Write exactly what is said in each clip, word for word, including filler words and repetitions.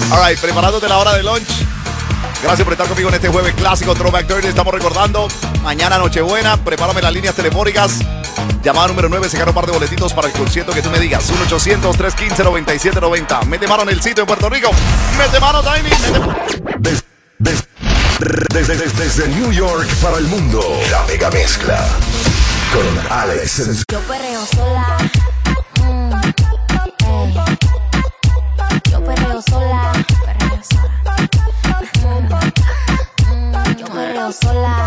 All right, preparándote la hora de lunch. Gracias por estar conmigo en este jueves clásico Throwback Thursday. Estamos recordando mañana Nochebuena. Prepárame las líneas telefónicas. Llamada número nueve, se gana un par de boletitos para el concierto que tú me digas. uno ochocientos, trescientos quince, noventa y siete noventa. Mete mano en el sitio en Puerto Rico. Mete mano, Tiny. Des, des, desde, desde, desde New York para el mundo, la mega mezcla con Alex. Yo perreo sola. Mm, ey. Yo perreo sola. Perreo sola. Mm, yo perreo sola.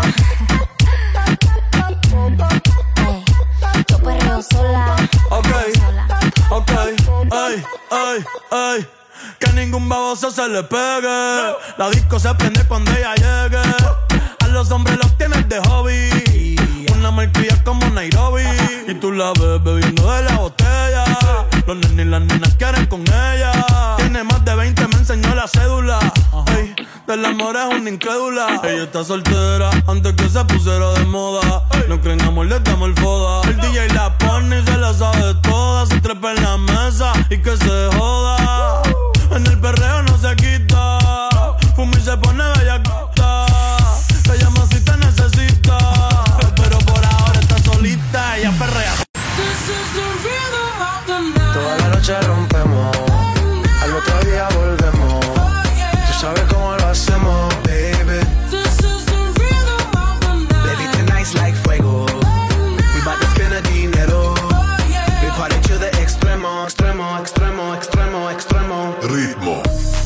Ey. Yo perreo sola. Ok, ok, ay, ay, ay. Que ningún baboso se le pegue. La disco se prende cuando ella llegue. A los hombres los tienes de hobby. Una marquilla como Nairobi. Y tú la ves bebiendo de la botella. Los nenes y las nenas quieren con ella. Tiene más de veinte, me enseñó la cédula. Ey, del amor es una incrédula. Ella está soltera antes que se pusiera de moda. No creen amor, le damos el foda. El D J la pone y se la sabe toda. Se trepa en la mesa y que se joda. En el perreo no se quita. Fuma y se pone bellacota. Te llama si te necesita. Pero por ahora está solita. Ella perrea. Toda la noche rompemos. Al otro día volvemos. Tú sabes cómo lo hacemos, baby. Baby, tonight's like fuego. We bout to spend the dinero. We party to the extremo, extremo, extremo, extremo, extremo. Ritmo.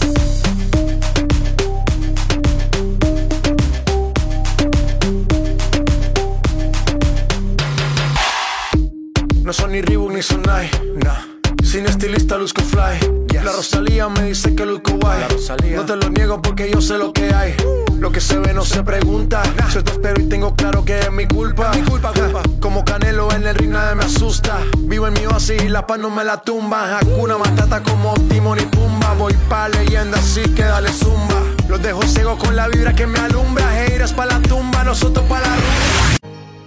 No son ni Reebok ni Sonai, nah. Sin estilista luzco fly, yes. La Rosalía me dice que luzco guay. No te lo niego porque yo sé lo que hay. Lo que se ve no se pregunta, nah. Yo te espero y tengo claro que es mi culpa, mi culpa, culpa. Como Canelo en el ring nadie me asusta. Vivo en mi oasis y la paz no me la tumba. Hakuna Matata como Timon y Pumba. Voy pa' leyenda así que dale zumba. Los dejo ciego con la vibra que me alumbra. Haters pa' la tumba, nosotros pa' la rumba.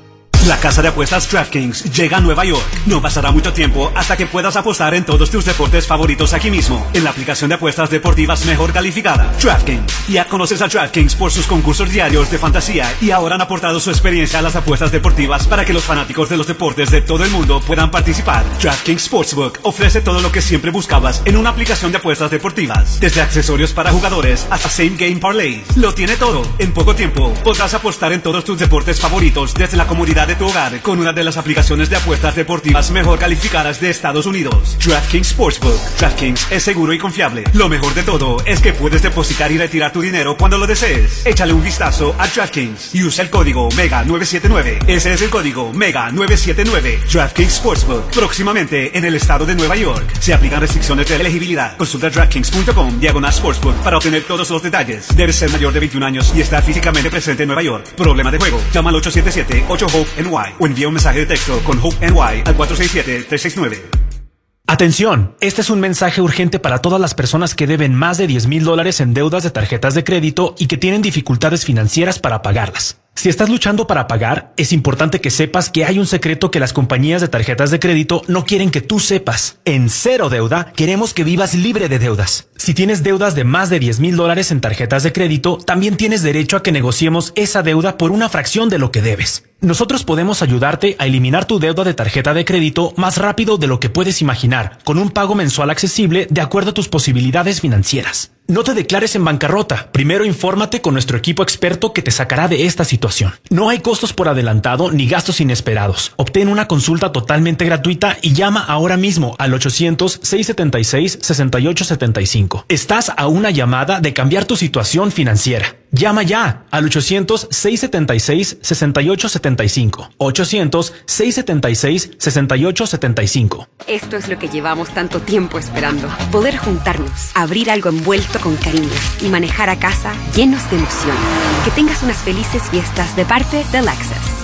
La casa de apuestas DraftKings llega a Nueva York. No pasará mucho tiempo hasta que puedas apostar en todos tus deportes favoritos aquí mismo, en la aplicación de apuestas deportivas mejor calificada, DraftKings. Ya conoces a DraftKings por sus concursos diarios de fantasía y ahora han aportado su experiencia a las apuestas deportivas para que los fanáticos de los deportes de todo el mundo puedan participar. DraftKings Sportsbook ofrece todo lo que siempre buscabas en una aplicación de apuestas deportivas, desde accesorios para jugadores hasta same game parlays. Lo tiene todo. En poco tiempo podrás apostar en todos tus deportes favoritos desde la comodidad de tu hogar con una de las aplicaciones de apuestas deportivas mejor calificadas de Estados Unidos. DraftKings Sportsbook. DraftKings es seguro y confiable. Lo mejor de todo es que puedes depositar y retirar tu dinero cuando lo desees. Échale un vistazo a DraftKings y usa el código MEGA nueve siete nueve. Ese es el código MEGA nueve siete nueve. DraftKings Sportsbook. Próximamente en el estado de Nueva York. Se aplican restricciones de elegibilidad. Consulta DraftKings punto com diagonal Sportsbook para obtener todos los detalles. Debes ser mayor de veintiún años y estar físicamente presente en Nueva York. Problema de juego. Llama al ocho siete siete, ocho hope N Y o envía un mensaje de texto con Hope N Y al cuatro seis siete, tres seis nueve. Atención, este es un mensaje urgente para todas las personas que deben más de diez mil dólares en deudas de tarjetas de crédito y que tienen dificultades financieras para pagarlas. Si estás luchando para pagar, es importante que sepas que hay un secreto que las compañías de tarjetas de crédito no quieren que tú sepas. En Cero Deuda, queremos que vivas libre de deudas. Si tienes deudas de más de diez mil dólares en tarjetas de crédito, también tienes derecho a que negociemos esa deuda por una fracción de lo que debes. Nosotros podemos ayudarte a eliminar tu deuda de tarjeta de crédito más rápido de lo que puedes imaginar, con un pago mensual accesible de acuerdo a tus posibilidades financieras. No te declares en bancarrota. Primero infórmate con nuestro equipo experto que te sacará de esta situación. No hay costos por adelantado ni gastos inesperados. Obtén una consulta totalmente gratuita y llama ahora mismo al ochocientos, seiscientos setenta y seis, sesenta y ocho setenta y cinco. Estás a una llamada de cambiar tu situación financiera. Llama ya al ochocientos, seiscientos setenta y seis, sesenta y ocho setenta y cinco. ochocientos, seiscientos setenta y seis, sesenta y ocho setenta y cinco. Esto es lo que llevamos tanto tiempo esperando. Poder juntarnos, abrir algo envuelto con cariño y manejar a casa llenos de emoción. Que tengas unas felices fiestas de parte de Lexus.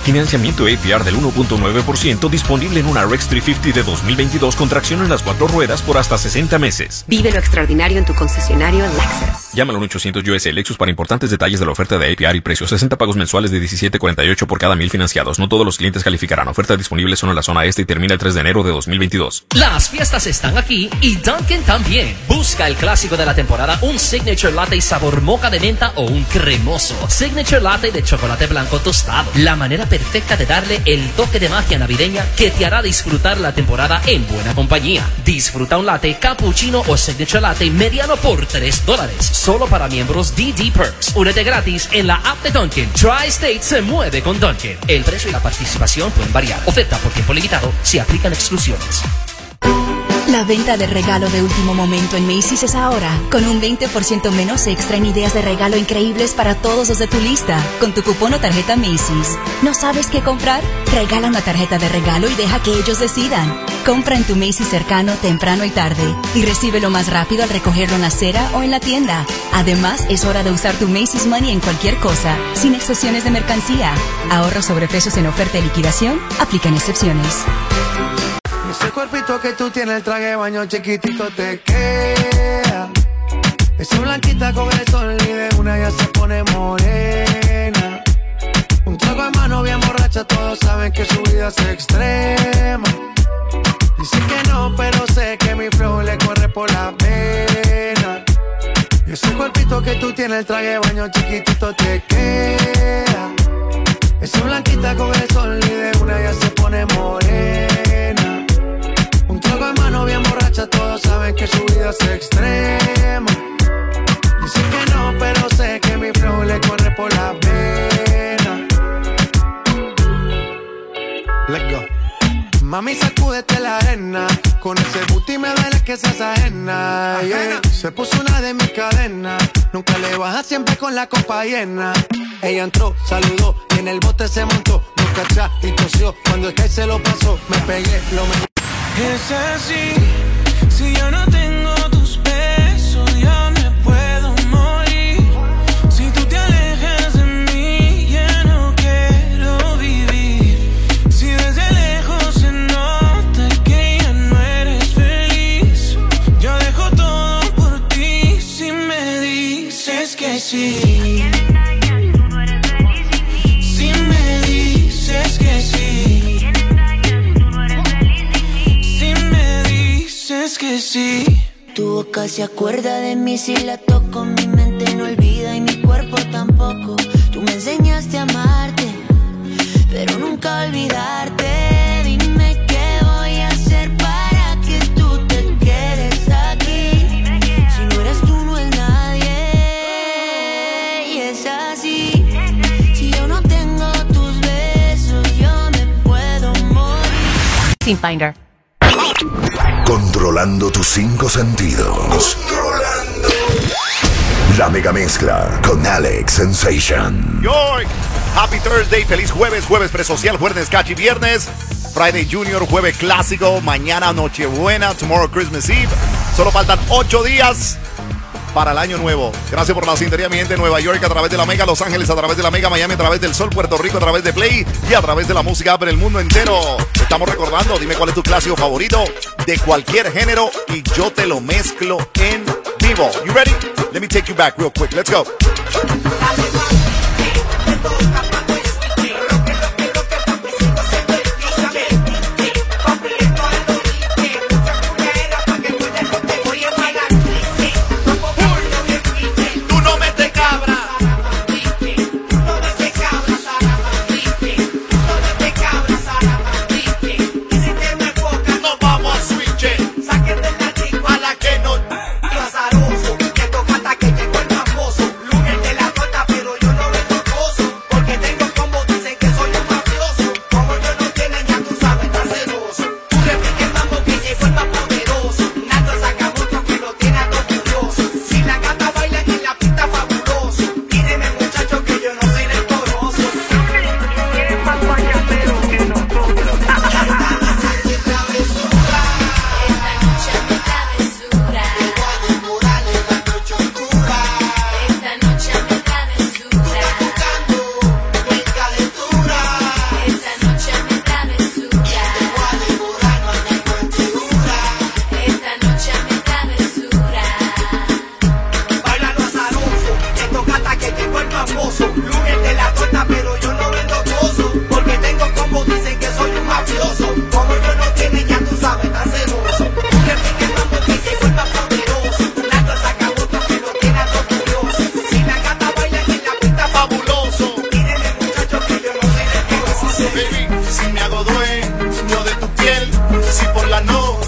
Financiamiento A P R del uno punto nueve por ciento disponible en una R X trescientos cincuenta de dos mil veintidós con tracción en las cuatro ruedas por hasta sesenta meses. Vive lo extraordinario en tu concesionario Lexus. Llama al uno ochocientos U S Lexus para importantes detalles de la oferta de A P R y precios. sesenta pagos mensuales de diecisiete cuarenta y ocho por cada mil financiados. No todos los clientes calificarán. Oferta disponible solo en la zona este y termina el tres de enero de dos mil veintidós. Las fiestas están aquí y Dunkin' también. Busca el clásico de la temporada, un Signature Latte sabor moca de menta o un cremoso Signature Latte de chocolate blanco tostado. La manera perfecta de darle el toque de magia navideña que te hará disfrutar la temporada en buena compañía. Disfruta un latte, cappuccino o Signature Latte mediano por tres dólares. Solo para miembros D D Perks. Únete gratis en la app de Dunkin'. Tri-State se mueve con Dunkin'. El precio y la participación pueden variar. Oferta por tiempo limitado. Se aplican exclusiones. La venta de regalo de último momento en Macy's es ahora, con un veinte por ciento menos extra en ideas de regalo increíbles para todos los de tu lista, con tu cupón o tarjeta Macy's. ¿No sabes qué comprar? Regala una tarjeta de regalo y deja que ellos decidan. Compra en tu Macy's cercano, temprano y tarde, y recíbelo más rápido al recogerlo en la acera o en la tienda. Además, es hora de usar tu Macy's Money en cualquier cosa, sin excepciones de mercancía. Ahorros sobre precios en oferta y liquidación, aplican excepciones. Ese cuerpito que tú tienes, el traje de baño chiquitito te queda. Esa blanquita con el sol y de una ya se pone morena. Un trago en mano bien borracha, todos saben que su vida es extrema. Dice que no, pero sé que mi flow le corre por la pena. Ese cuerpito que tú tienes, el traje de baño chiquitito te queda. Esa blanquita con el sol y de una ya se pone morena. Un trago en mano bien borracha, todos saben que su vida es extrema. Dicen que no, pero sé que mi flow le corre por la pena. Let's go. Mami, sacúdete la arena. Con ese booty me duele que seas ajena, yeah. Se puso una de mis cadenas. Nunca le baja, siempre con la copa llena. Ella entró, saludó y en el bote se montó. No cachá y tosió. Cuando el que se lo pasó, me pegué, lo me... Es así, si yo no tengo tus besos, yo me puedo morir. Si tú te alejas de mí, ya no quiero vivir. Si desde lejos se nota que ya no eres feliz, yo dejo todo por ti si me dices que sí. Si me dices que sí. Es que sí. Tu boca se acuerda de mí si la toco. Mi mente no olvida y mi cuerpo tampoco. Tú me enseñaste a amarte, pero nunca olvidarte. Dime qué voy a hacer para que tú te quedes aquí. Si no eres tú, no es nadie. Y es así. Si yo no tengo tus besos, yo me puedo morir. Sin Finder. Controlando tus cinco sentidos. Controlando. La mega mezcla con Alex Sensation. York, Happy Thursday, feliz jueves, jueves presocial, jueves cachi, viernes, Friday Junior, jueves clásico, mañana Nochebuena, tomorrow Christmas Eve. Solo faltan ocho días para el año nuevo. Gracias por la sintonía, mi gente. Nueva York a través de la Mega, Los Ángeles a través de la Mega, Miami a través del Sol, Puerto Rico a través de Play y a través de la música en el mundo entero. Estamos recordando, dime cuál es tu clásico favorito de cualquier género y yo te lo mezclo en vivo. You ready? Let me take you back real quick. Let's go. Azaroso, que toca hasta que llegó el famoso. Lunes de la torta, pero yo no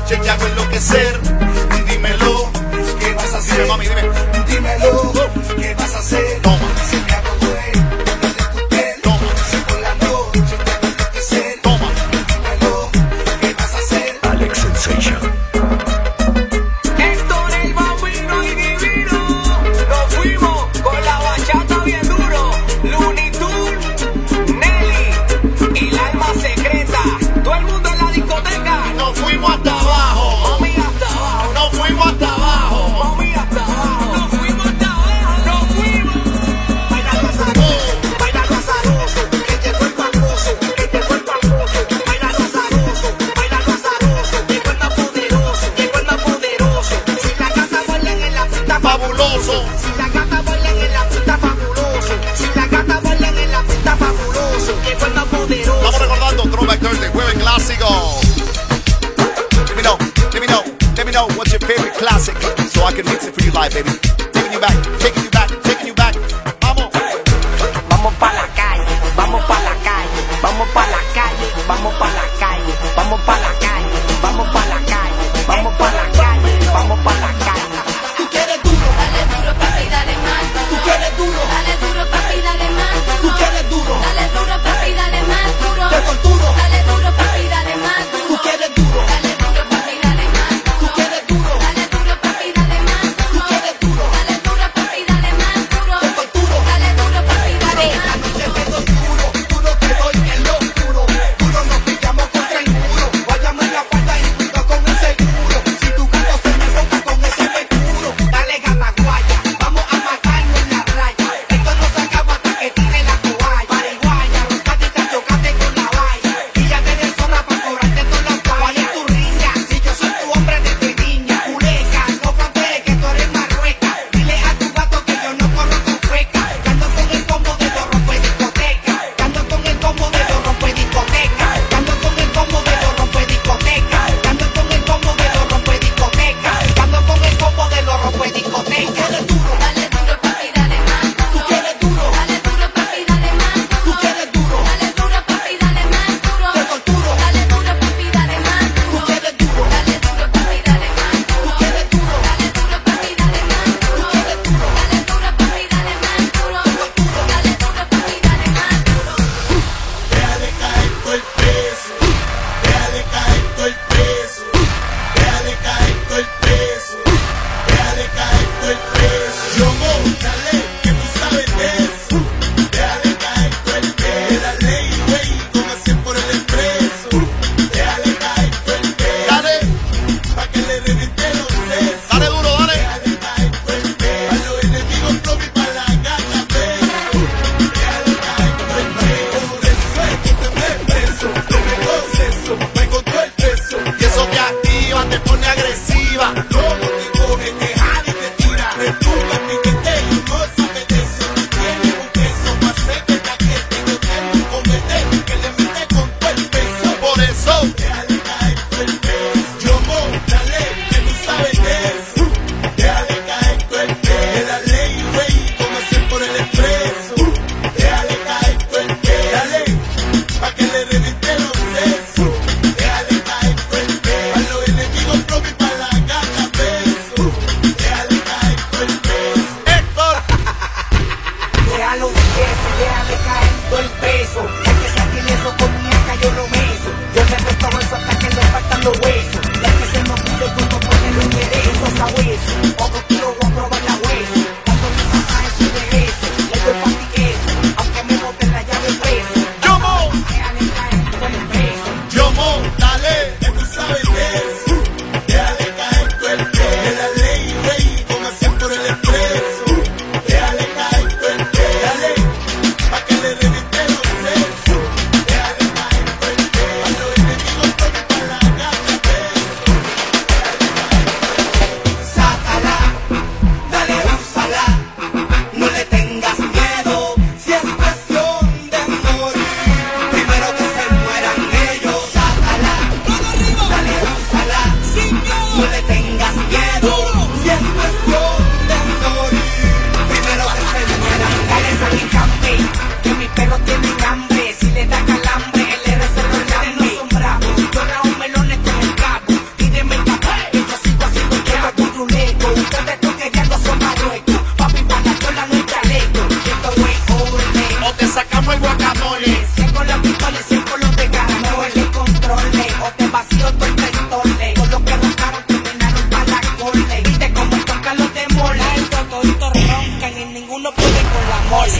noche te hago enloquecer. Dímelo, ¿qué vas a hacer? Dime, mami, dime. Dímelo, ¿qué vas a hacer? Toma. Si me hago güey, de tu piel. Toma. Si por la noche te hago enloquecer. Toma. Dímelo, ¿qué vas a hacer? Alex Sensation. Héctor el Bambino y Divino. Nos fuimos con la bachata bien duro. Looney Tunes, Nelly y la alma secreta. Todo el mundo en la discoteca. Nos fuimos hasta abajo. Mami hasta abajo. Nos fuimos hasta abajo. Mami hasta abajo. Nos fuimos hasta abajo. Nos fuimos. Baila azaroso, baila azaroso, que llegó el famoso, que llegó el famoso. Baila azaroso, baila azaroso, llegó el más poderoso, llegó el más poderoso. Si la gata bailan en la pista Fabuloso. Si la gata bailan en la pista fabuloso. Si la gata bailan en la pista fabuloso, llegó el más poderoso. Estamos recordando Throwback Thursday, jueves clásico. Let me know, let me know, let me know what's your favorite classic, so I can mix it for you live, baby. Taking you back, taking you back, taking you back. Vamos. Vamos pa' la calle, vamos pa' la calle, vamos pa' la calle, vamos pa' la calle, vamos pa' la calle, vamos pa' la calle, vamos pa' la calle, vamos pa' la calle. Tú quieres duro, Dale duro, papi, dale más tú duro. quieres duro, Dale duro, papi, dale más tú duro. quieres duro, Dale duro, papi, dale más duro. te torturo. Dale duro, papi, dale más Tú duro. quieres duro, Dale duro, papi, dale más tú duro. quieres duro, Dale duro, papi, dale más tú duro. quieres duro, Dale duro, papi, dale amor.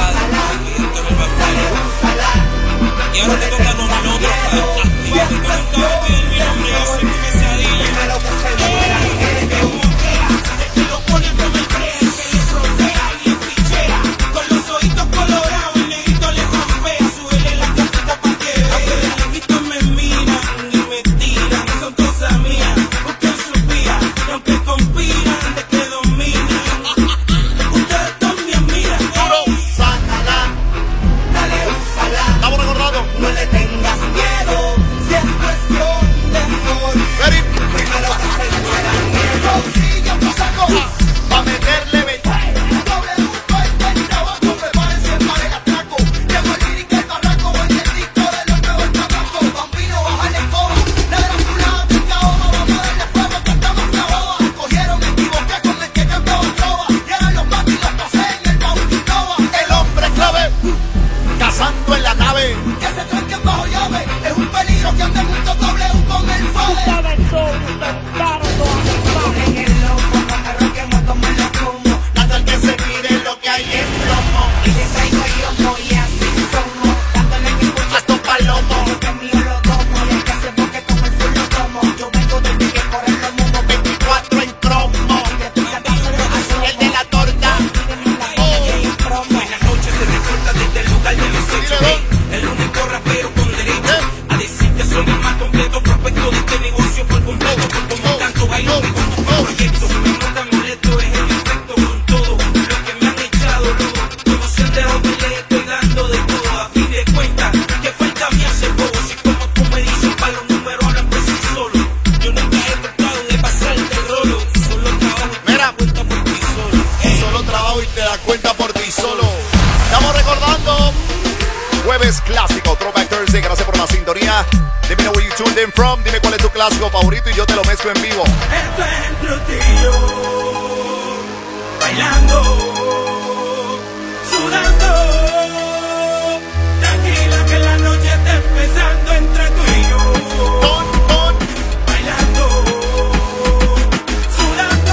Y ahora te toca con el otro. Y yo te toca mi nombre, yo soy tu pesadilla. Dímelo que se muera, que como quiera. Que lo ponen como el crea, que le frontea y le pichea. Con los ojitos colorados, el negrito le rompea. Súbele la cajita pa' que vea. Aunque de lejitos me miran y me tiran, son cosas mías. Busquen su vía, y aunque conspiran de que dominan, ustedes también miran. Duro, sácala. Dale, úsala. Estamos recordando. No le tengas miedo, si es cuestión de amor. Ready. Primero que se muera miedo. Sí, yo te saco. Pa' meterle ve. Doble punto el trabajo, prepárense para el atraco. Llevo el lírico el barraco, voy el disco de los nuevos tabacos. Bambino, baja la escoba. La dracula, pica hoja, vamos a darle fuego que estamos a boba. Cogieron, me equivoqué con el que cantaba trova. Y ahora los matos y los pasé en el Bautistova. El hombre clave, cazando en la nave. Que se tranque bajo llave, es un peligro que ande mucho doble U con el fade. En el lomo, no me roquemos, tomen los plumos. Hasta el que se mire lo que hay en plomo. Y le traigo yo, no, y así somos. Dándole mi pucho Hasta un palomo. lo que mío lo tomo. Y el que se boque con el full lo tomo. Yo vengo del pique por el lomo. veinticuatro en cromo. El de la torta. Buenas noches, se recorta desde el lugar de los hechos. Dile, El único rapero con derecho a decir que soy el más completo prospecto de este negocio por completo. Por como tanto bailo y con tu proyecto. Me nota molesto, es el efecto con todo lo que me han echado loco. Como se han dejado que le estoy dando de todo. A fin de cuentas, que falta me hace poco. Si como tú me dices, para los números hablan por sí solo. Yo nunca he tratado de pasarte el rolo. Solo trabajo y te Mira. das cuenta por ti solo. Ey. Solo trabajo y te das cuenta por ti solo. Estamos recordando Jueves Clásico, Throwback Thursday. Gracias por la sintonía. Let me know where you tuned in from. Dime cuál es tu clásico favorito y yo te lo mezclo en vivo. Esto es entre ti y yo, bailando, sudando. Tranquila que la noche está empezando entre tú y yo. Con, con. Bailando, sudando.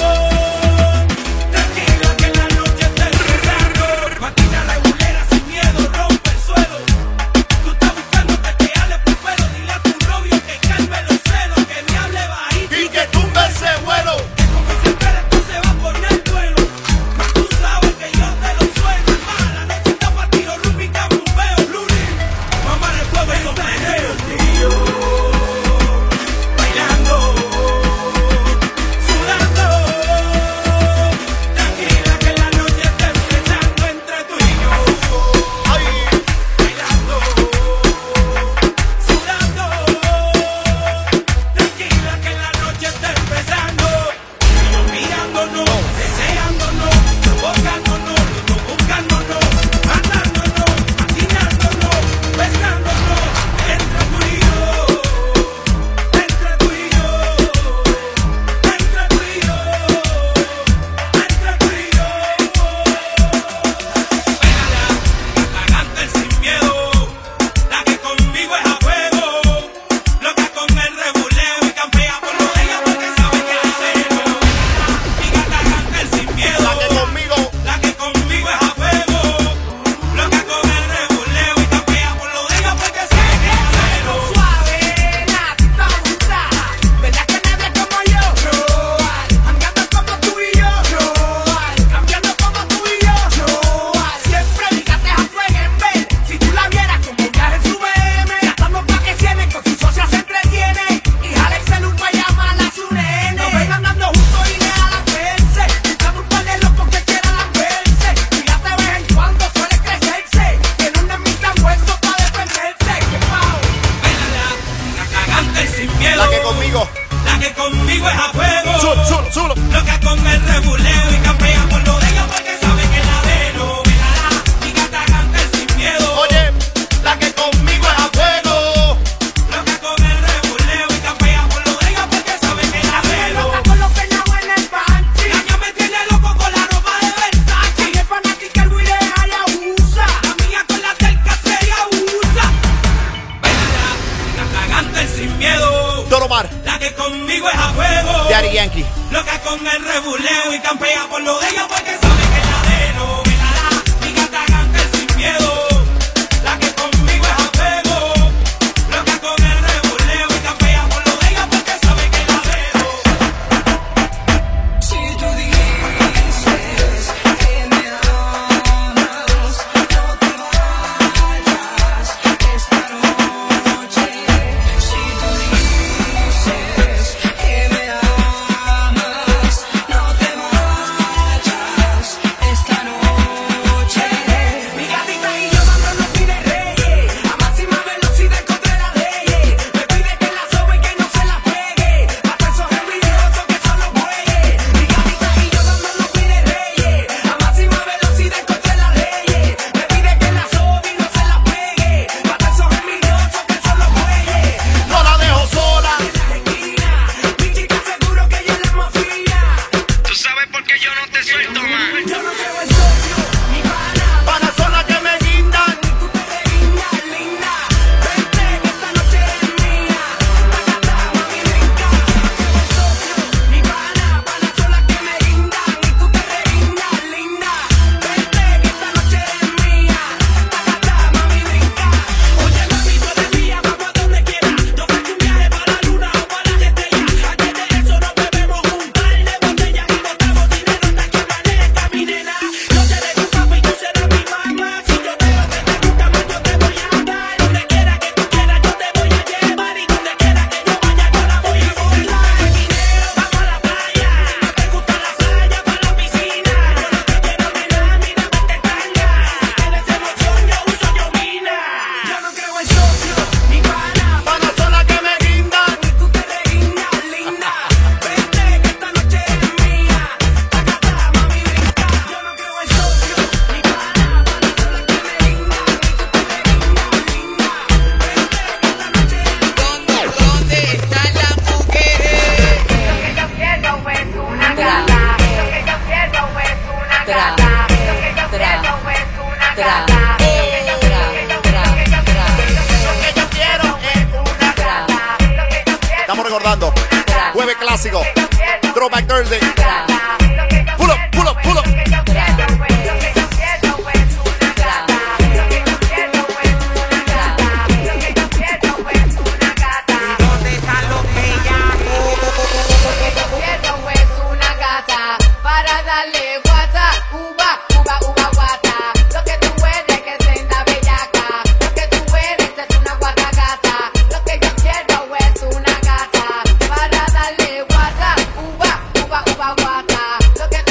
Tranquila que la noche está empezando. Máquina regulera sin miedo, rompe el suelo. Tú estás buscando que te hable por pelo. Dile a tu novio que calme los celos, que me hable bajito. Y que tumbe ese vuelo. Como si espera, tú se va a poner duelo. Mas tú sabes que yo te lo suelto. Más la noche está pa' tiro, rúbrica, bombeo, bluri. Mamá el fuego y sombrero, tío. Bailando, sudando. Tranquila que la noche está empezando entre tú y yo. Ay, Bailando, sudando. Tranquila que la noche está empezando. Ellos mirándonos, deseándonos, provocándonos, los buscándonos, matándonos, maquinándonos, besándonos. Entre tú y yo, entre tú y yo, entre tú y yo, entre tú y yo. Pégala, apagante sin miedo, la que conmigo es a fuego, loca con el rebuleo y campea por lo de ella porque sabe que la celo. Mi gata canta el sin miedo, la que conmigo. la que conmigo es a fuego, loca con el rebuleo y campea por lo de ella porque sabe que la celo. Suave, nacita abusada, ¿verdad que nadie como yo? No hay, andando como tú y yo. No hay, cambiando como tú y yo. No hay, siempre mi gata es a fuego en vez. Si tú la vieras como un viaje en su B M, gastamos pa' que tiene, con sus socias se entretiene. Y jale el celu pa' llamar a su nene. Nos ven andando juntos y le a la verse. Buscando un par de locos que quieran verse. Mi gata de vez en cuando suele crecerse. Tiene un nemita hueso pa' defenderse. ¡Qué pao! Bailala, la cagante sin miedo. La que conmigo. La que conmigo es a fuego. Zulo, zulo, zulo. Loca con el rebuleo y campea por lo de ella porque sabe que la de no. Mírala, mi gata canta el sin miedo. Oye, la que conmigo es a fuego. Loca con el rebuleo y campea por lo de ella porque sabe que la de no. Loca con los peinados en el panty. La mía me tiene loco con la ropa de Versace. Y es fanática el Luis de Hayabusa. La mía con la terca seria usa. Bailala, la cagante el sin miedo. Don Omar, La que conmigo es a fuego. Daddy Yankee. Loca con el rebuleo y campea por lo de ella porque sabe que la de no. Mírala, no te suelto más. Yo no quiero el socio, ni pana. Pana son las que me guindan. Tú te ves linda, linda. Vente que esta noche es mía. Tacata, mami, brinca. El socio, ni pana. Pana son las que me guindan. Y tú te ves linda, linda. Vente que esta noche es mía. Tacata, mami, brinca. Oye, mami, tú eres mía, vamos a donde quiera. Yo ofrezco un viaje para la luna o para las estrellas. Antes de eso nos bebemos un par de botellas y botamos dinero hasta que amanezca, mi nena. Yo seré tu papá y tú serás mi mamá. Si yo veo que te gusta más, yo te voy a dar. Donde quiera que tú quieras, yo te voy a llevar. Y donde quiera que yo vaya, yo la voy a volar. Dinero, vamos a la playa. Si no te gusta la playa, para la piscina. Yo no te quiero, nena, mira, vete tanga. Si tienes emoción, yo uso yo mina. Yo no creo en socio, ni pana. Pana son las que me guindan. Y tú te ves linda, linda. Vente que esta noche es mía. Tacata, mami, brinca. Yo no creo en socio, ni pana. Pana son las que me guindan. Y tú te ves linda, linda. Vente que esta noche es mía. ¿Dónde están las mujeres? Lo que yo quiero es una gata. Lo que yo quiero es una gata. Lo que yo quiero es una gata. Lo que yo quiero, lo que yo quiero, lo que yo quiero es una gata. Lo que yo quiero. Estamos recordando. Jueves clásico. Throwback Thursday. Pull up, pull up, pull up. ¿Dónde están los Para darle guata, uva, uva, uva, guata. Lo que tú eres que es senda bellaca. Lo que tú eres es una guata gata. Lo que yo quiero es una gata. Para darle guata, uva, uva, uva, guata. Lo que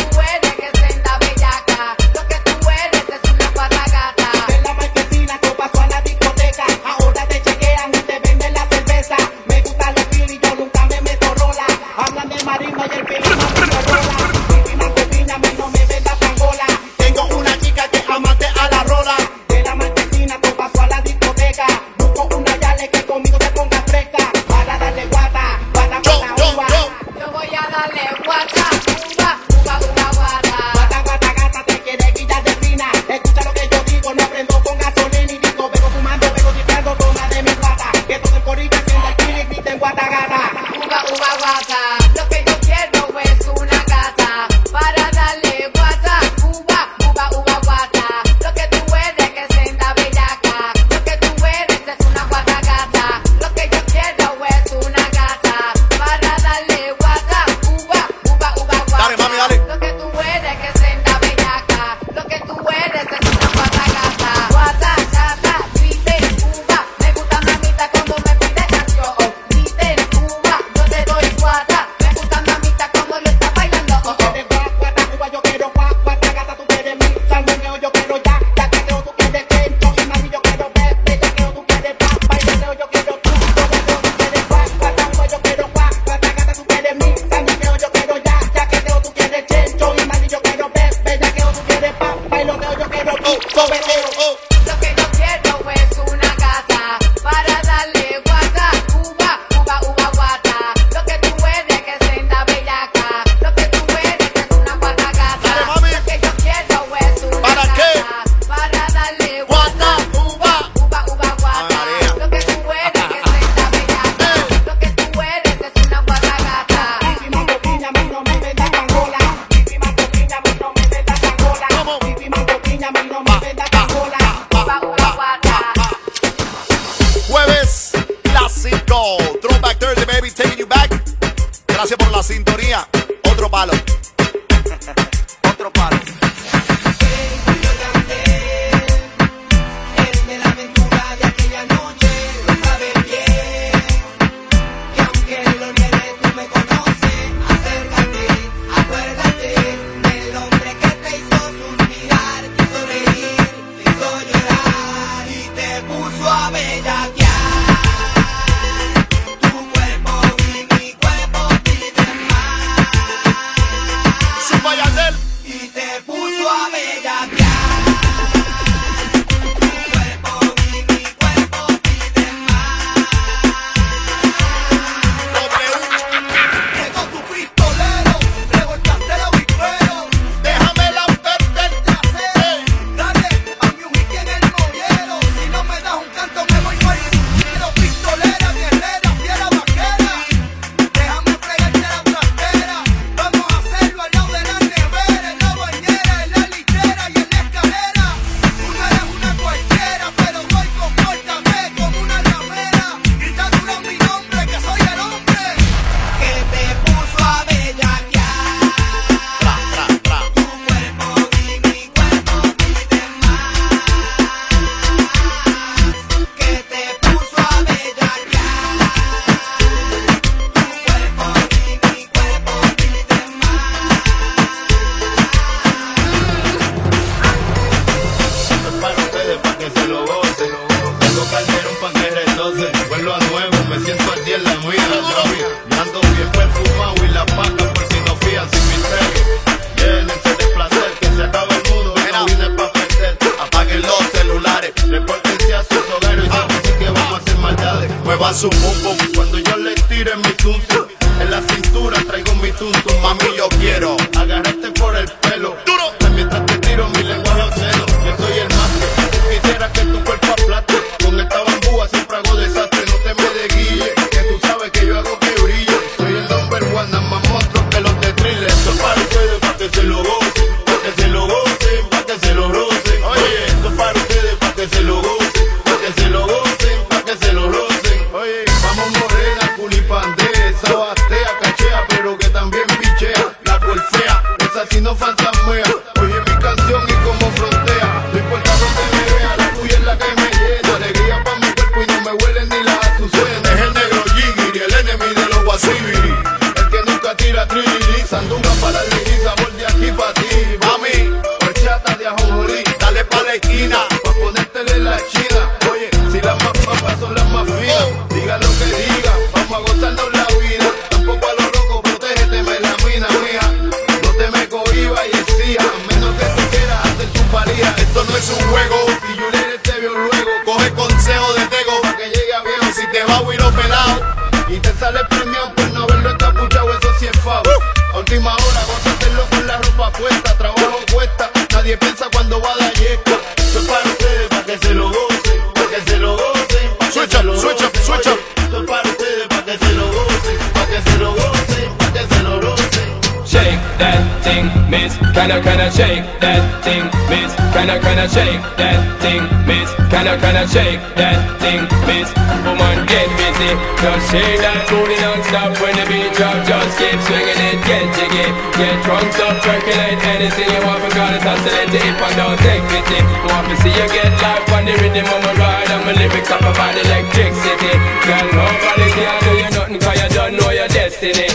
mueva su pum pum. Cuando yo le tire mi tuntum, en la cintura traigo mi tuntum. Mami, yo quiero agarrarte por el pelo duro, mientras te tiro mi lengua a los senos. Yo soy el máster, tú quisieras que tu cuerpo aplaste. Con esta bambúa siempre hago desastre. No te me desguille, que tú sabes que yo hago que brille. Soy el number one, nada más monstruo que los de thriller. Esto es para ustedes, para que se lo gocen, para que se lo gocen, para que se lo rocen. Oye, esto es para ustedes, para que se lo gocen, para que se lo gocen, para que se lo rocen. Oye, vamos morena, culipandea, batea, cachea, pero que también pichea. La bolsea, esa sí no fantasmea. Oye mi canción y como frontea. No importa donde me vea, la tuya es la que me llena. Alegría pa' mi cuerpo y no me huelen ni las azucenas. Es el negro Jigiri, el enemy de los Wasibiri. El que nunca tira trilili. Sandunga para la ley, sabor de aquí pa' ti. Mami, horchata de ajonjolí. Dale pa' la esquina, pa' ponértele la china. Oye, si las más papas son las más finas, diga lo que diga, vamos a gozarnos la vida. Tampoco a los locos, protégete, me la mina, mija. No te me cohibas y exija, a menos que tú quieras hacer tu valía. Esto no es un juego, y Juliet te vio luego. Coge consejo de Tego, pa' que llegue a viejo. Si te va a huir pelado y te sale premio por no haberlo encapuchado, eso sí es favo. A última hora, gózatelo con la ropa puesta. Trabajo cuesta, nadie piensa cuando va a dar yesca. Esto es para ustedes, pa' que se lo gocen, pa' que se lo gocen, pa' que se lo gocen. Switch up, switch up. Esto es para ustedes, pa' que se lo gocen, pa' que se lo gocen, pa' que se lo gocen. Shake that thing, miss. Kinda, kinda shake that thing, miss. Kinda, kinda shake that thing, miss. Kinda, kinda shake that thing, miss. Woman, get busy. Just shake that booty non-stop when the beat drop. Just keep swinging it, get jiggy. Get drunk up, percolate anything you want. Because it's oscillate if I don't take pity. Want to see you get life on the rhythm of my ride. I'm a lyric up about electricity. Girl, nobody can do you nothing cause you don't know your destiny.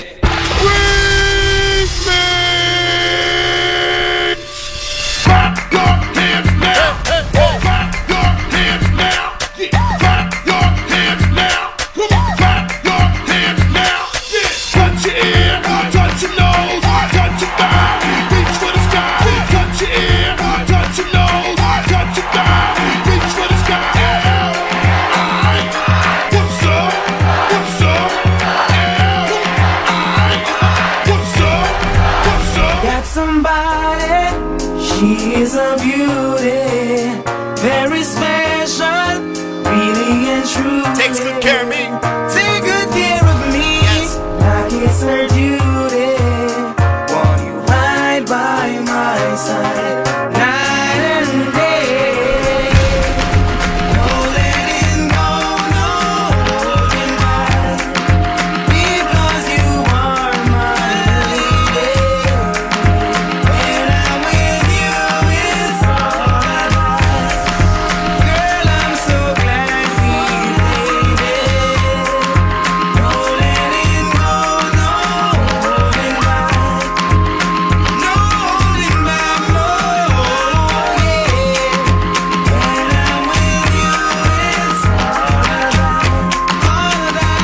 She's a beauty, very special, really and true. Takes good care of me. Take good care of me, yes. Like it's her duty. Want you right by my side, night and day. No letting go, no holding back, because you are my lady. When I'm with you, it's all I want. Girl, I'm so glad we made it. No letting go, no holding back, no holding back, no, yeah. When I'm with you, it's all I want, all of that,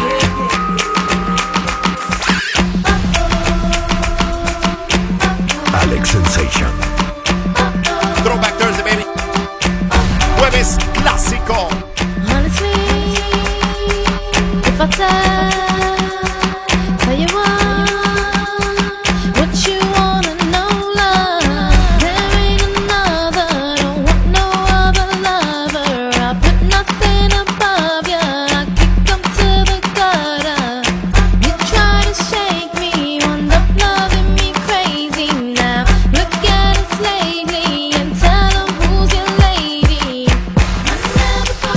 Alex Sensation. Throwback Thursday, baby. Jueves clásico. Honestly, if I tell, tell you what, what you wanna know, love, there ain't another, don't want no other lover. I put nothing above ya, I kick 'em to the gutter. You try to shake me, wound up loving me crazy now. Look at us lately and tell 'em who's your lady. I never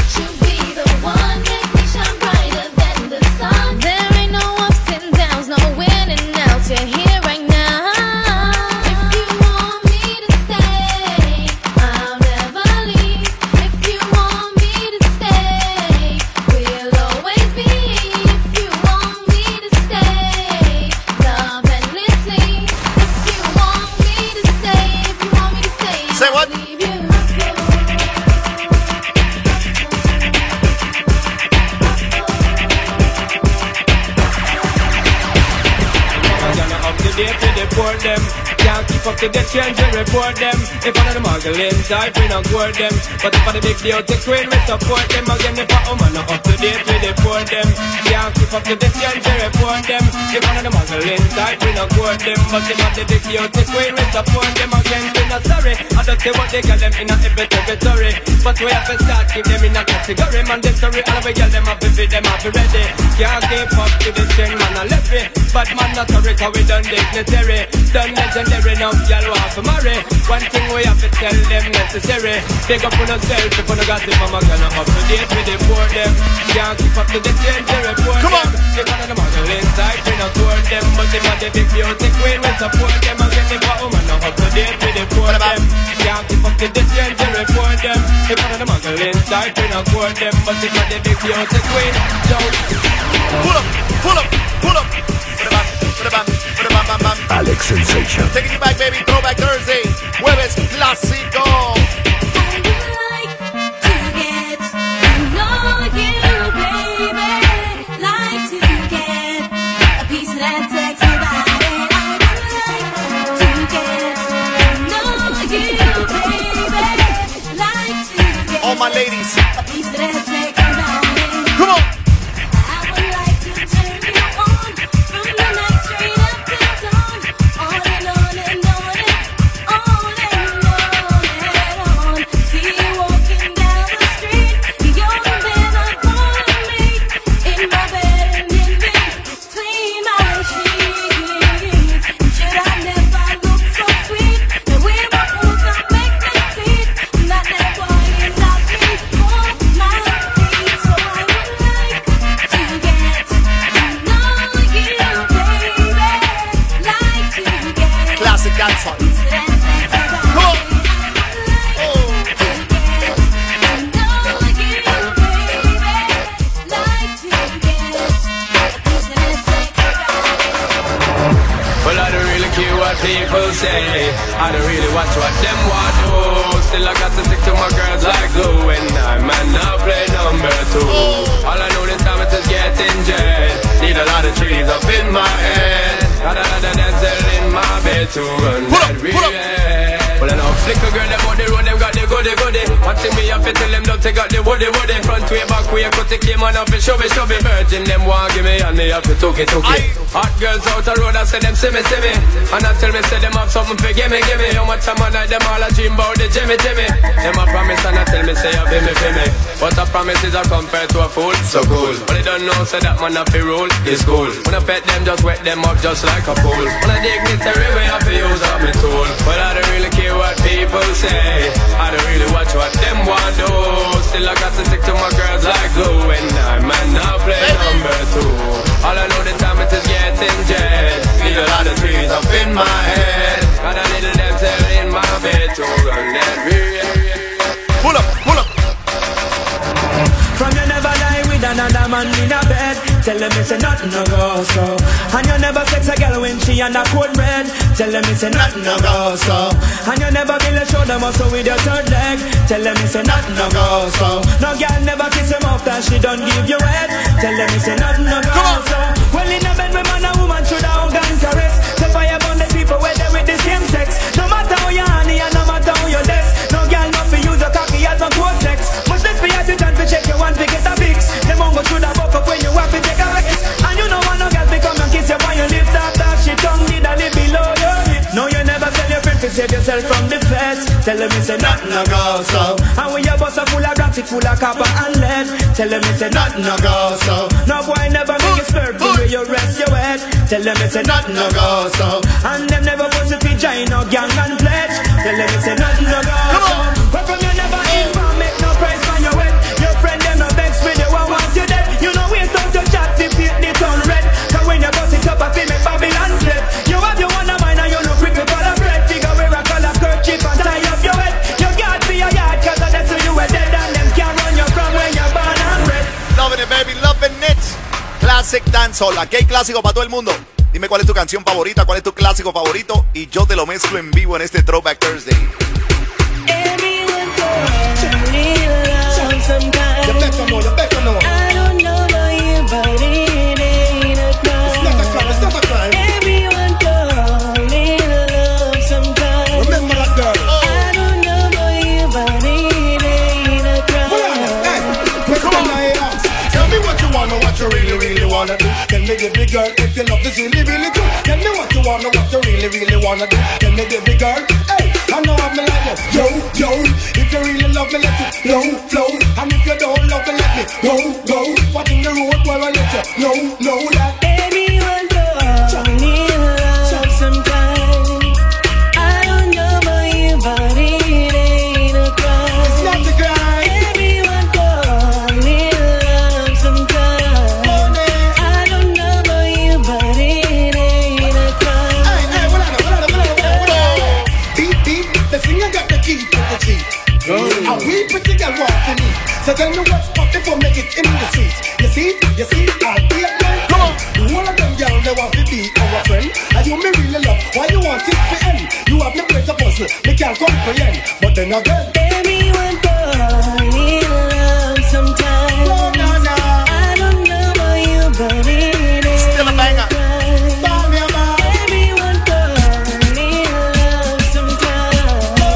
fuck to the change and report them. If one of the muggling type, we not court them. But if I the big beauty queen, we support them. Again, if a woman not up to date, we deport them. Can't keep up to the change and report them. If one of the muggling type, we not court them. But if I the big beauty queen, we support them. Again, we not sorry. I don't say what they got them in a every territory. But we have to start keep them in a category. Mandatory, all of we get them up to feed them up to ready. Can't keep up to the change, man, I left it. But man, not sorry, cause we done dignitary. Done legendary, now y'all want to marry. One thing we have to tell them necessary. Pick up on yourself, if you got it, I'm gonna up to date with the poor them. Can't keep up to the change, they report Come them. On. If one of the model inside, we not tour them. But if I the big beauty queen, we support them. Again, if a woman not up to date with the poor them. Can't keep up to the change, they report them. If one of the model inside, we not tour them. But if I the big beauty queen, don't. Pull up, pull up, pull up. Put it back, put it back, put it back, bam, bam. Alex Sensation. Taking you back, baby. Throwback Thursday. Jueves clásico. All my ladies. Come on. People say I don't really watch what them want do. Still I got to stick to my girls like glue. And I might not play number two. All I know this time is just getting jet. Need a lot of trees up in my head. Got a lot of dancing in my bed to run that relay. Well I know flicker girl them on the road, them got the goody goody. One thing me have to tell them don't take out the woody woody. Front way, back way, cut the came on up and shove it, shove it. Virgin them want give me and me have to took it, took it. Hot girls out the road, I say them see me, see me. And I tell me say them have something for gimme, gimme. How much time I night them all a dream about the Jimmy, Jimmy. Them a promise and I tell me say you feel me, feel me. But a promise is a compared to a fool, so cool. But they don't know say that man a fi rule, is cool. When I pet them, just wet them up just like a pool. When I dignitary way I fi use up my tool. But I don't really care what people say. I don't really watch what them want do. Still I got to stick to my girls like glue. And I might not play number two. All I know the time it is getting jet. Need a lot of trees up in my head. Got a little damsel in my bed to run that real. Pull up, pull up. From you never lie with another man in a bed. Tell them it's a nothing no go so. And you never sex a girl when she on a cold red. Tell them it's a nothing no go so. And you never build a shoulder muscle with your third leg. Tell them it's a nothing no go so. No girl never kiss him off that she don't give you head. Tell them it's a nothing no go so. Well in a bed with man and woman should have hug and caress. The fire burn the people where they with the same sex. No matter how you honey and no matter how you desk. No girl not for use a cocky as no cortex. Much less for you to turn to check your one to get a fix. Them won't go through the buck up when you have to take a rest. And you know one no girl to come and kiss you when you lift up that shit tongue need a little below your lips. No you never tell your friend to save yourself from the feds. Tell them it's a nothing no go so. And when your bus are full of rats, it full of copper and lead. Tell them it's a nothing no go so. No boy never make you spurt for where you rest your head. Tell them it's a nothing no go so. And them never was if you join no gang and pledge. Tell them it's a nothing no go so. But from you never inform, make no price on your head. Your friend them no vex with you, I want you dead. You know waste out your chat to paint the town red. Cause when you bust it up, I feel make Babylon flip. You have your one of mine and you look quick for the bread. Figure wear a color kerchief and tie up your head. You got for your yard cause I that's who you were dead. And them can't run you from where you're born and bred. Loving it baby, loving it. Classic dancehall, aquí hay clásico para todo el mundo. Dime cuál es tu canción favorita, cuál es tu clásico favorito y yo te lo mezclo en vivo en este Throwback Thursday. Everyone goes to need love sometimes. You better know, you better know. I don't know about you, but it ain't a crime. It's not a crime, it's not a crime. Everyone goes need love sometimes. me, baby girl, if your love is really, really good. Tell me what you wanna, what you really, really wanna do. Tell me, baby girl, hey, I know I'm like you. Yo, yo, if you really love me, let it flow, flow. And if you don't love me, let me go, go. What in the road while I let you know, know that. Baby, one go, need love sometime. I don't know about you, but it ain't a crime. It's not the crime. Baby, one go, need love sometime. I don't know about you, but it ain't a crime. Hey, hey, what on, what on, what on, what on? Beat, beat, the singer got the key to the G. And we pretty girl walking in. So tell me what's up before make it in the streets. You see, you see, I'll be a girl. Come on. One of them girls, they want to be our friend. And you me really love, why you want it to end? You have me break a puzzle, me can't comprehend. But then again, baby, one go, need love sometime. No, no, no. I don't know about you, but it ain't Still a banger. Bam, yeah, bam. Baby, one go, need love sometime.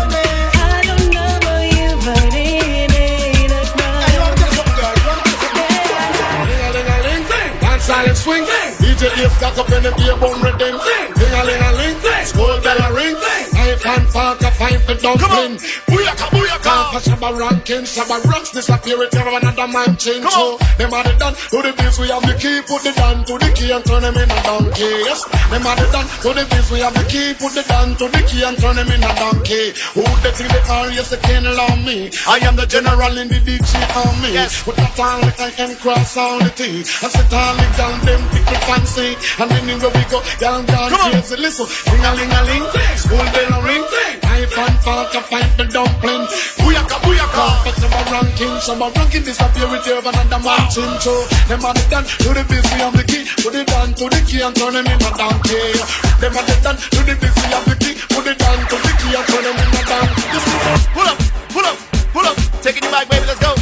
I don't know about you, but it ain't a crime. Hey, you want to tell something, girl? You want to tell something? Ding-a-ling-a-ling, one silent swing. D J Dave got up in the beer bum rhythm. Ding-a-ling-a-ling, school bell a ring. Knife and fork a fine for dumpling. Booyaka, booyaka. For Shabba ranking, Shabba rocks disappear with every another man change. So, them are the done to the biz, we have the key, put the down to the key and turn them in a donkey. Yes, them are the done to the biz, we have the key, put the down to the key and turn them in a donkey. Who they think they are, yes, they can't allow me. I am the general in the D J army. Yes. Put that on like I can cross all the thing. I sit on the down, them people fancy. And then where we go, down, down, crazy, listen. Ring-a-ling-a-ling, school bell a ring. Knife and fork a fight the dumpling. Booyaka, booyaka. But Shabba ranking, Shabba ranking disappear with you another man change. So, them are the done to the biz, we have the key. Put it down to the key and turn them in a donkey. Them are the done to the biz, we have the key. Put it down to the key and turn them in a donkey. Pull up, pull up, pull up. Taking you back, baby, let's go.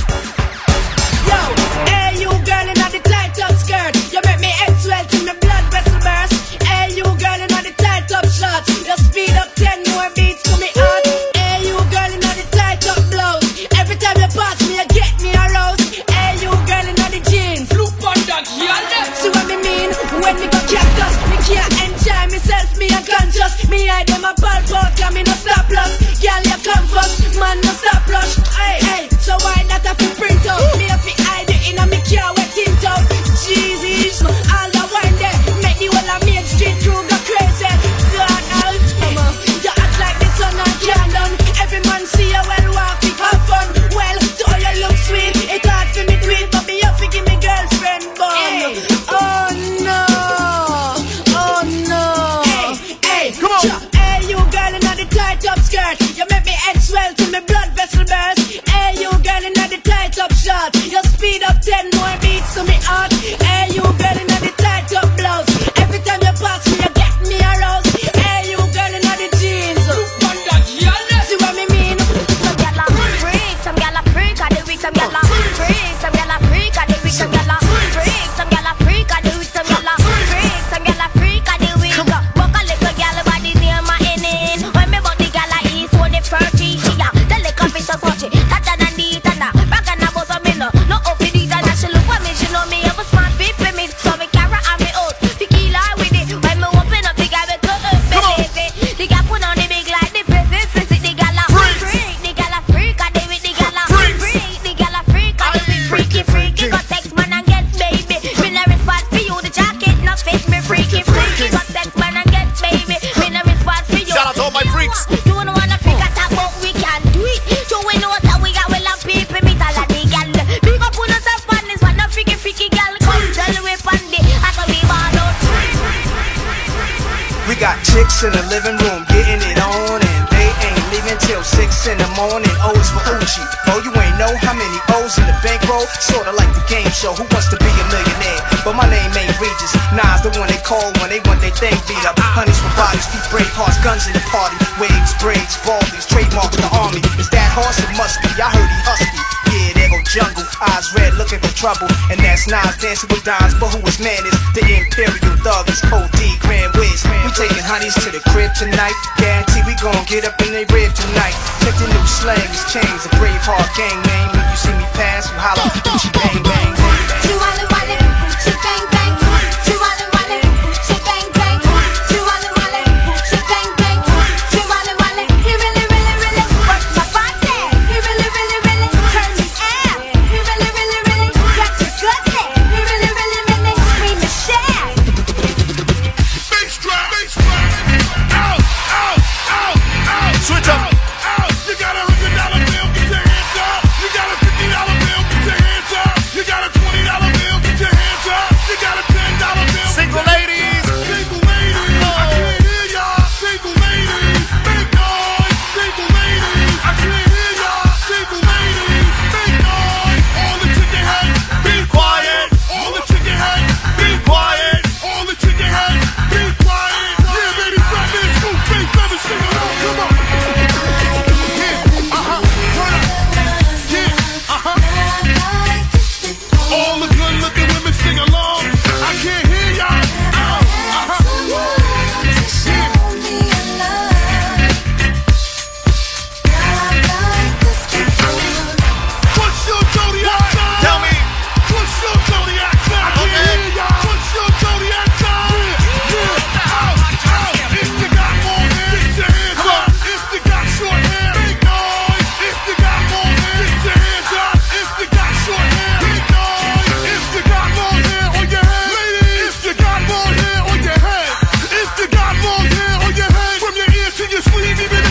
Yo, hey, you girl in the tight up skirt. You make me swell till my blood vessel burst. Hey, you girl in the tight up shorts. You speed up ten more beats to me heart. Hey, you girl in the tight up blouse. Every time you pass me, you get me aroused. Hey, you girl in the jeans. Look on that, yeah. See what me mean? When me go cactus, me can't enjoy myself, me unconscious. Me hide them a pal pot, and me no stop loss. Girl, you come first, man no stop rush. Hey, hey, so why not have to print out? Me have to hide it in a me car wet tint out. Jesus, all the wine there, make the whole of Main Street crew go crazy. God out, mama, you act like the sun and can't done. Every man see you well, walk it, have fun. Well, do you look sweet? It hard for me to eat, but me have to give me girlfriend bum. Hey. Oh no, oh no. Hey, hey, come on. Hey, you girl in the tight up skirt, you make me head swell till my blood vessel burst. Hey, you girl in the tight up short, you speed up ten more beats to me heart. Hey, you girl in the tight up blouse. Every time you pass me, you get me aroused. Hey, you girl in the jeans. See what me mean? Some gyal a freak, some gyal a freak, I do weak, some gyal a freak, some gyal a freak, I do weak, some gyal a freak, some gyal a freak, I do weak, some gyal a freak, some gyal a freak, I do weak. Walk a little gyal body near my inning. When me body gyal a east, when it thirty, she a the liquor fish a watch it. Tata and the tata, rock and a boss a minno. No up in the dance, she look at me, she know me have a smart beat for me. So me carry on me out, tequila with it. When me open up the gyal, me go up, baby. The gyal put on the big like the baby, visit the gyal a freak, the gyal a freak, I do with the gyal a freak, the gyal a freak, I do with freaky, freaky. Got sex man and get baby. Me no respond for you, the jacket not fit me, freaky, freaky. Got sex man and get baby. Me no respond for you. Shout out to all my freaks. You don't wanna freak at that, but we can do it. So we know that we got well and people meet all of the gyal. Big up on us up on this one, no freaky, freaky gyal. Come tell me on the, I can be ball out. We got chicks in the living room getting it on, and they ain't leaving till six in the morning. O's for Uchi. Oh, you ain't know how many O's in the bankroll? Sorta like the game show, Who Wants to Be a Millionaire? But my name ain't Regis. Nas the one they call when they want their thing beat up. Honeys for bodies, feet brave hearts, guns in the party. Wigs, braids, baldies, trademarks the army. Is that horse? It must be. I heard he husky. Yeah, there go jungle, eyes red, looking for trouble. And that's Nas dancing with dimes, but who is man is the Imperial Thug, it's O D, Grand Wiz. We taking honeys to the crib tonight. Guarantee we gon' get up in they rib tonight. Check the new slang, it's chains, a brave heart gang name. When you see me pass, you holla, Gucci bang bang bang bang. She wanna wanna, she bang bang. She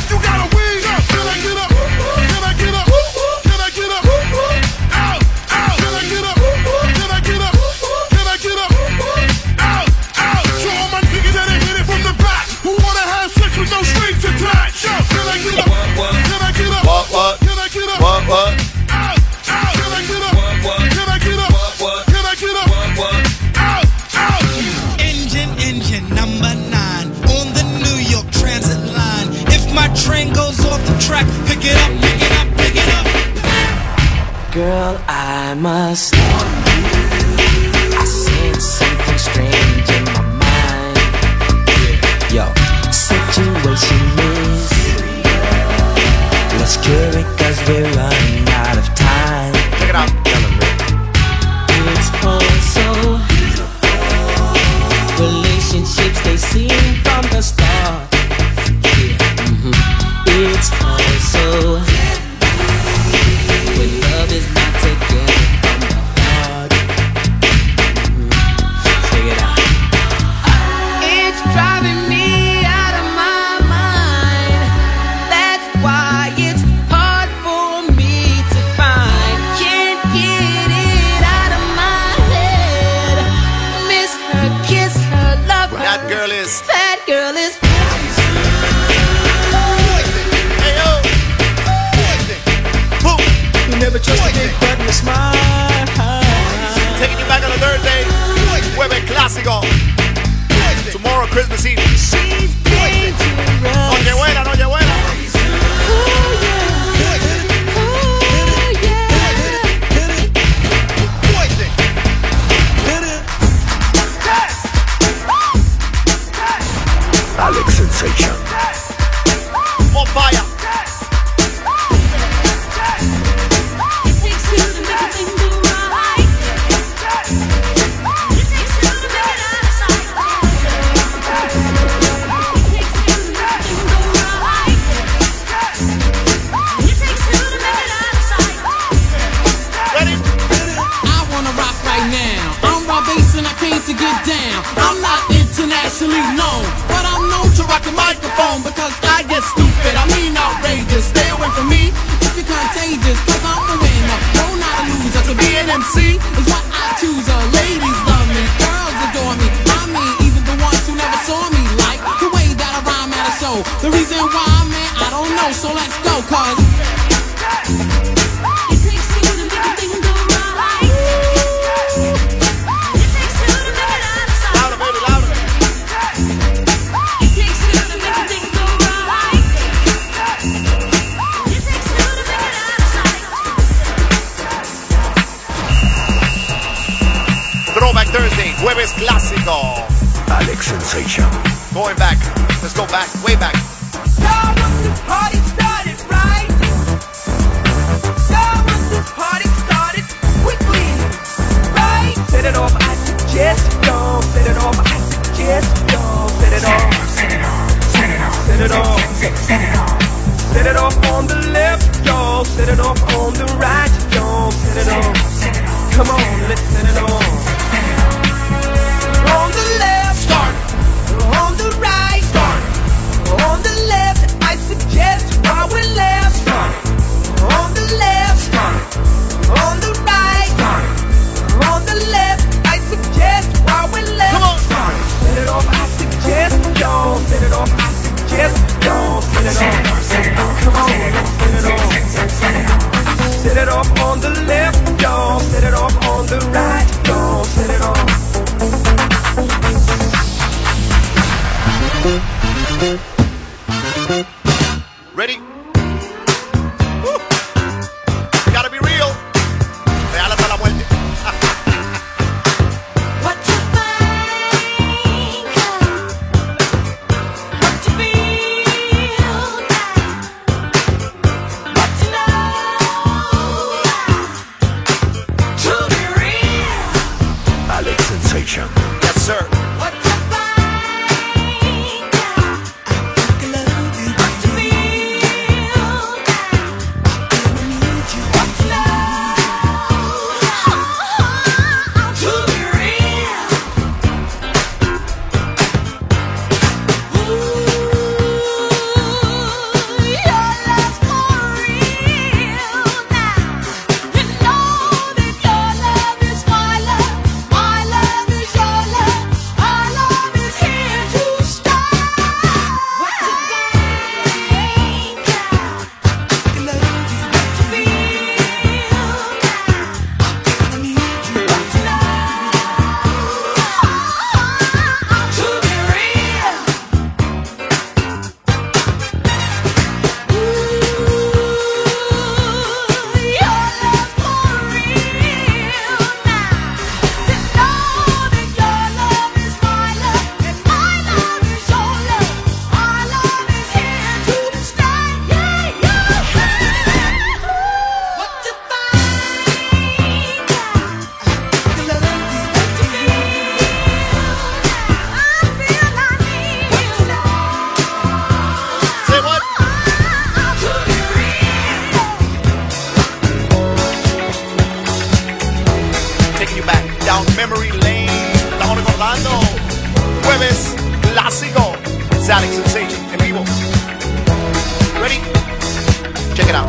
You gotta win. Can I get up? Can I get up? Can I get up? Out, out. Can I get up? Can I get up? Can I get up? Out, out. To all my niggas that ain't hit it from the back, who wanna have sex with no strings attached. Yo, can I get up? Can I get up? What, what? Can I get up? What, what? Out, out. Can I get up? Can I get up? Can I get up? Out, out. Engine, engine number nine on the New York Transit line. If my train goes off the track, pick it up, pick it up, pick it up. Girl, I must know. I sense something strange in my mind. Yo, situation is, let's cure it cause we're running out of time. Check it out. It's all so relationships they seem from the start. Yeah. Mhm. It's all so when love is not together from the heart. Mhm. Check it out. It's driving me out of my mind. That's why it's hard for me to find. Can't get it out of my head. Miss her, kiss her, love her. That girl is. That girl is. Hey yo. Boom. You never trust a big button to smile. Taking you back on a Thursday. Jueves clásico. Tomorrow, Christmas Eve. Noche buena, noche buena. Alex Sensation. On fire. I wanna rock right now. I'm Rob Bass and I came to get down. I'm not internationally known, but I'm known to rock a microphone because I get stupid. I mean outrageous. Stay away from me if you're contagious, cause I'm the winner. No, not a loser. To be an M C is what I choose. Uh, ladies love me, girls adore me. I mean, even the ones who never saw me like the way that I rhyme at a show. The reason why, man, I don't know. So let's go, cause Louder, baby, louder. Throwback Thursday, Jueves clásico. Alex Sensation. Going back. Let's go back, way back. Y'all want this party started, right? Y'all want this party started quickly, right? Set it off, I suggest y'all. Set it off, I suggest y'all. Set it off, set it off, set it off, set it off, set it off. Set it off on the left, y'all. Set it off on the right, y'all. Set it off. Come on, let's set it off. On the left, start. On the right, start. On the left, I suggest while we're left, start. On the left, start. On the right, start. On the left, I suggest while we're left, Come on. start. Set it off, I suggest y'all. Set it off, I suggest y'all. Set it off, set it off. Come on, let's set it off. Set it off on the left, y'all. Set it off on the right, y'all. Set it off. Ready? Woo. Gotta be real. Real hasta la muerte. What you think what you feel what you know to be real. Alex Sensation. Yes, sir. What you think what you feel Down Memory Lane. Estamos recordando jueves clásico. Sonic Sensation en vivo. Ready? Check it out.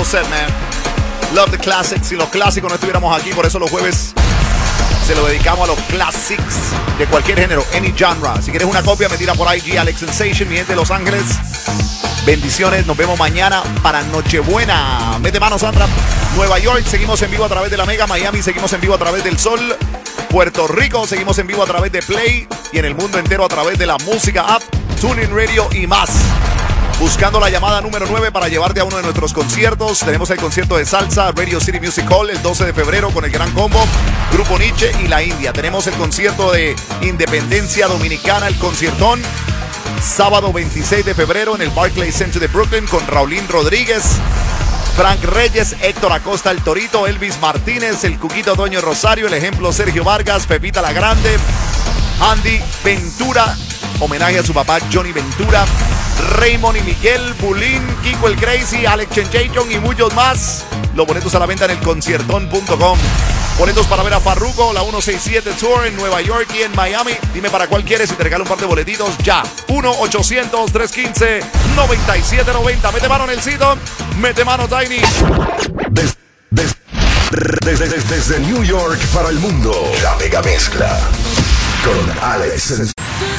set, man. Love the classics. Si los clásicos no estuviéramos aquí, por eso los jueves se lo dedicamos a los classics de cualquier género, any genre. Si quieres una copia, me tira por I G, Alex Sensation, mi gente de Los Ángeles. Bendiciones, nos vemos mañana para Nochebuena. Mete mano, Sandra. Nueva York, seguimos en vivo a través de la Mega. Miami, seguimos en vivo a través del Sol. Puerto Rico, seguimos en vivo a través de Play. Y en el mundo entero a través de la música app, TuneIn Radio y más. Buscando la llamada número nueve para llevarte a uno de nuestros conciertos. Tenemos el concierto de salsa, Radio City Music Hall, el doce de febrero con el Gran Combo, Grupo Nietzsche y La India. Tenemos el concierto de Independencia Dominicana, el conciertón, sábado veintiséis de febrero en el Barclays Center de Brooklyn con Raulín Rodríguez, Frank Reyes, Héctor Acosta el Torito, Elvis Martínez, el Cuquito Toño Rosario, el ejemplo Sergio Vargas, Pepita la Grande, Andy Ventura, homenaje a su papá Johnny Ventura, Raymond y Miguel, Bulín, Kiko el Crazy, Alex Chenchayton y muchos más. Los boletos a la venta en el conciertón punto com. Boletos para ver a Farruko, la ciento sesenta y siete Tour en Nueva York y en Miami. Dime para cuál quieres y te regalo un par de boletitos ya. uno ochocientos, trescientos quince, noventa y siete noventa. Mete mano en el sitio. Mete mano, Tiny. Des- des- Desde, desde, desde New York para el mundo, la mega mezcla con Alex Sensation.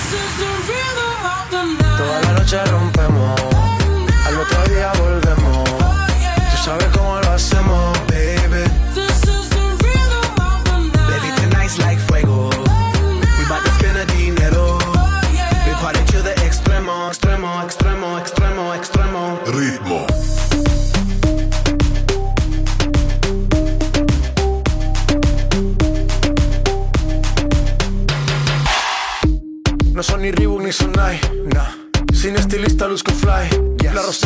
Toda la noche rompemos, al otro día volvemos. Tú sabes cómo lo hacemos, baby. Baby, tonight's like fuego. We bout to spend the dinero. We party to the extremo, extremo, extremo, extremo, extremo. Ritmo. No son ni Reebok ni Sonai, nah. Sin estilista luzco fly, yes. La rosa